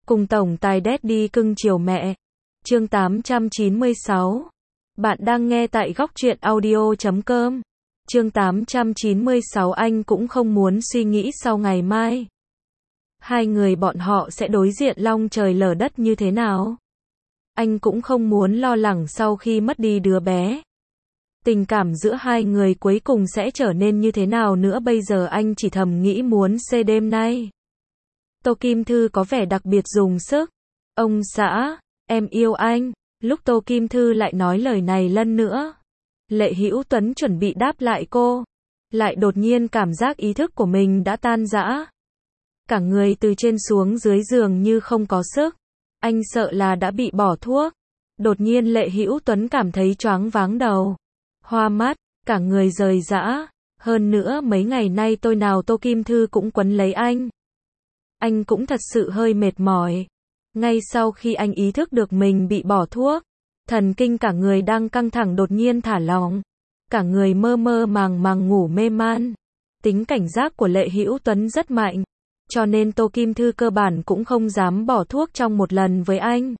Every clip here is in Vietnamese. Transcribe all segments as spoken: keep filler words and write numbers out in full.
Cùng tổng tài Daddy cưng chiều mẹ. Chương tám trăm chín mươi sáu. Bạn đang nghe tại góc truyện audio chấm com. Chương tám trăm chín mươi sáu. Anh cũng không muốn suy nghĩ sau ngày mai. Hai người bọn họ sẽ đối diện long trời lở đất như thế nào. Anh cũng không muốn lo lắng sau khi mất đi đứa bé. Tình cảm giữa hai người cuối cùng sẽ trở nên như thế nào nữa, bây giờ anh chỉ thầm nghĩ muốn xê đêm nay. Tô Kim Thư có vẻ đặc biệt dùng sức. Ông xã, em yêu anh. Lúc Tô Kim Thư lại nói lời này lần nữa, Lệ Hữu Tuấn chuẩn bị đáp lại cô, lại đột nhiên cảm giác ý thức của mình đã tan rã. Cả người từ trên xuống dưới giường như không có sức. Anh sợ là đã bị bỏ thuốc. Đột nhiên Lệ Hữu Tuấn cảm thấy choáng váng đầu, hoa mắt, cả người rời rã. Hơn nữa mấy ngày nay tôi nào Tô Kim Thư cũng quấn lấy anh. Anh cũng thật sự hơi mệt mỏi. Ngay sau khi anh ý thức được mình bị bỏ thuốc, thần kinh cả người đang căng thẳng đột nhiên thả lỏng. Cả người mơ mơ màng màng ngủ mê man. Tính cảnh giác của Lệ Hữu Tuấn rất mạnh, cho nên Tô Kim Thư cơ bản cũng không dám bỏ thuốc trong một lần với anh.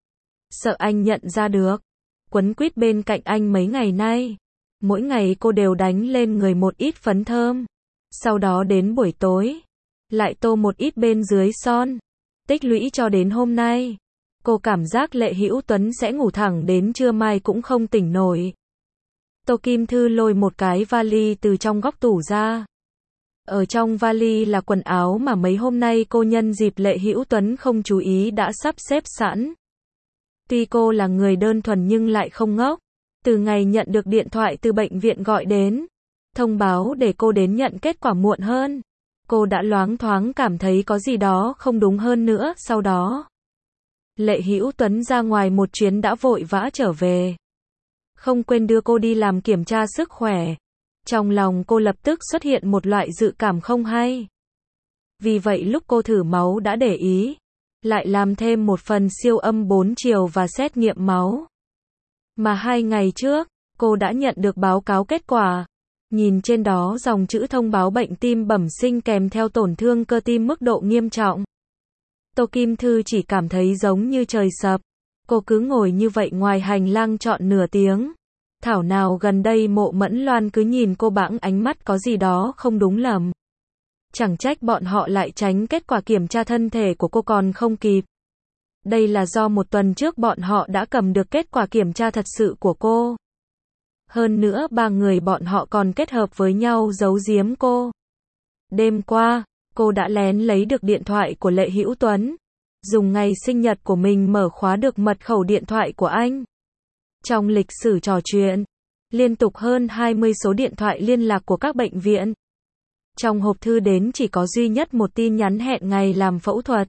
Sợ anh nhận ra được. Quấn quýt bên cạnh anh mấy ngày nay, mỗi ngày cô đều đánh lên người một ít phấn thơm. Sau đó đến buổi tối, lại tô một ít bên dưới son. Tích lũy cho đến hôm nay, cô cảm giác Lệ Hữu Tuấn sẽ ngủ thẳng đến trưa mai cũng không tỉnh nổi. Tô Kim Thư lôi một cái vali từ trong góc tủ ra. Ở trong vali là quần áo mà mấy hôm nay cô nhân dịp Lệ Hữu Tuấn không chú ý đã sắp xếp sẵn. Tuy cô là người đơn thuần nhưng lại không ngốc. Từ ngày nhận được điện thoại từ bệnh viện gọi đến, thông báo để cô đến nhận kết quả muộn hơn, cô đã loáng thoáng cảm thấy có gì đó không đúng hơn nữa. Sau đó, Lệ Hữu Tuấn ra ngoài một chuyến đã vội vã trở về, không quên đưa cô đi làm kiểm tra sức khỏe. Trong lòng cô lập tức xuất hiện một loại dự cảm không hay. Vì vậy lúc cô thử máu đã để ý, lại làm thêm một phần siêu âm bốn chiều và xét nghiệm máu. Mà hai ngày trước, cô đã nhận được báo cáo kết quả. Nhìn trên đó dòng chữ thông báo bệnh tim bẩm sinh kèm theo tổn thương cơ tim mức độ nghiêm trọng. Tô Kim Thư chỉ cảm thấy giống như trời sập. Cô cứ ngồi như vậy ngoài hành lang trọn nửa tiếng. Thảo nào gần đây Mộ Mẫn Loan cứ nhìn cô bẵng ánh mắt có gì đó không đúng lầm. Chẳng trách bọn họ lại tránh kết quả kiểm tra thân thể của cô còn không kịp. Đây là do một tuần trước bọn họ đã cầm được kết quả kiểm tra thật sự của cô. Hơn nữa ba người bọn họ còn kết hợp với nhau giấu giếm cô. Đêm qua, cô đã lén lấy được điện thoại của Lệ Hữu Tuấn, dùng ngày sinh nhật của mình mở khóa được mật khẩu điện thoại của anh. Trong lịch sử trò chuyện, liên tục hơn hai mươi số điện thoại liên lạc của các bệnh viện. Trong hộp thư đến chỉ có duy nhất một tin nhắn hẹn ngày làm phẫu thuật.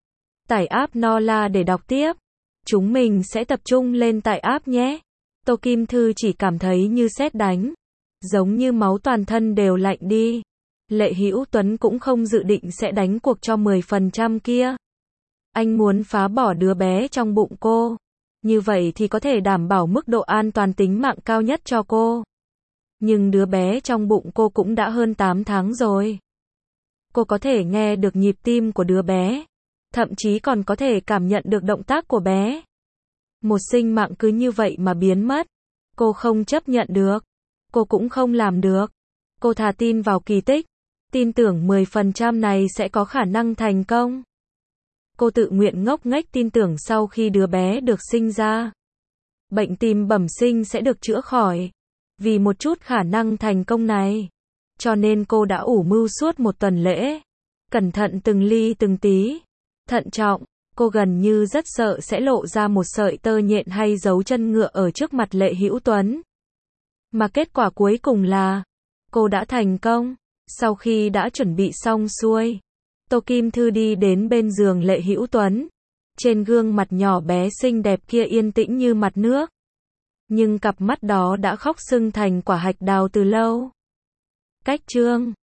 Tải app Nola để đọc tiếp. Chúng mình sẽ tập trung lên tải app nhé. Tô Kim Thư chỉ cảm thấy như sét đánh, giống như máu toàn thân đều lạnh đi. Lệ Hữu Tuấn cũng không dự định sẽ đánh cuộc cho mười phần trăm kia. Anh muốn phá bỏ đứa bé trong bụng cô. Như vậy thì có thể đảm bảo mức độ an toàn tính mạng cao nhất cho cô. Nhưng đứa bé trong bụng cô cũng đã hơn tám tháng rồi. Cô có thể nghe được nhịp tim của đứa bé, thậm chí còn có thể cảm nhận được động tác của bé. Một sinh mạng cứ như vậy mà biến mất, cô không chấp nhận được. Cô cũng không làm được. Cô thà tin vào kỳ tích, tin tưởng mười phần trăm này sẽ có khả năng thành công. Cô tự nguyện ngốc nghếch tin tưởng sau khi đứa bé được sinh ra, bệnh tim bẩm sinh sẽ được chữa khỏi. Vì một chút khả năng thành công này, cho nên cô đã ủ mưu suốt một tuần lễ, cẩn thận từng ly từng tí, thận trọng. Cô gần như rất sợ sẽ lộ ra một sợi tơ nhện hay dấu chân ngựa ở trước mặt Lệ Hữu Tuấn. Mà kết quả cuối cùng là, cô đã thành công. Sau khi đã chuẩn bị xong xuôi, Tô Kim Thư đi đến bên giường Lệ Hữu Tuấn. Trên gương mặt nhỏ bé xinh đẹp kia yên tĩnh như mặt nước. Nhưng cặp mắt đó đã khóc sưng thành quả hạch đào từ lâu. Cách chương